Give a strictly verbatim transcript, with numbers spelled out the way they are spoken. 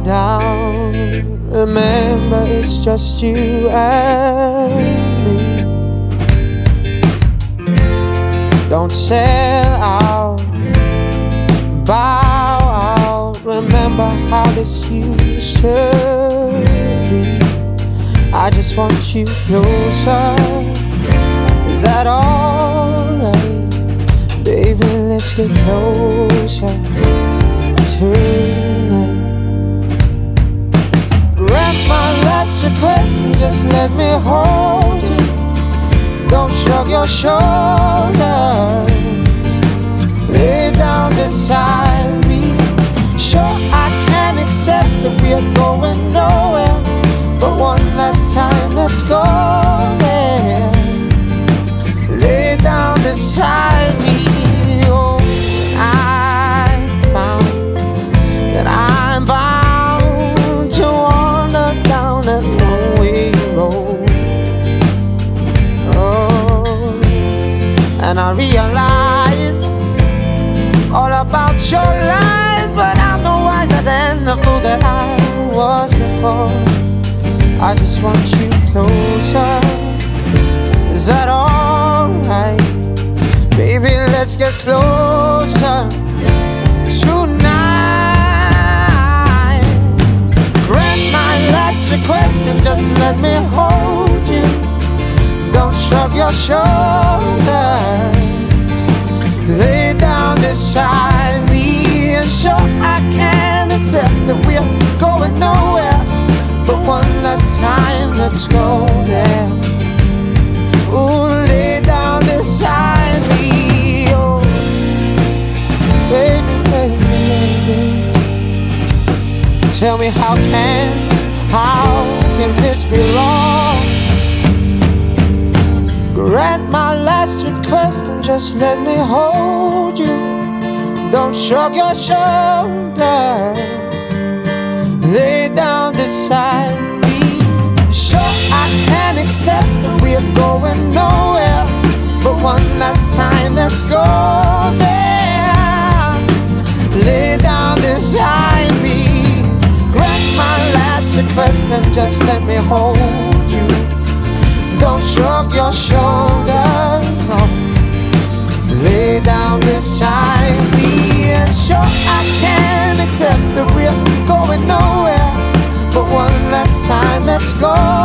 down. Remember, it's just you and me. Don't sell out, bow out. Remember how this used to be. I just want you closer. Is that alright? Baby, let's get closer tonight. Grant my last request and just let me hold you. Don't shrug your shoulders. Lay down beside me. Sure, I can accept that we're going nowhere, but one last time, let's go there. Lay down beside me. Oh, I found that I'm bound to wander down that one-way road. And I realize all about your lies, but I'm no wiser than the fool that I was before. I just want you closer. Is that alright? Baby, let's get closer tonight. Grant my last request and just let me hold you. Don't shrug your shoulders. Lay down beside me. And sure, I can accept that we're going nowhere, but one last time, let's go there. Ooh, lay down beside me. Oh, baby, baby, baby. Tell me how can, how can this be wrong? Grant my last request and just let me hold you. Don't shrug your shoulders. Lay down beside me. Sure, I can accept that we're going nowhere, but one last time, let's go there. Lay down beside me. Grant my last request and just let me hold you. Don't shrug your shoulders, no. Lay down beside me. And sure, I can accept that we're going nowhere, but one last time, let's go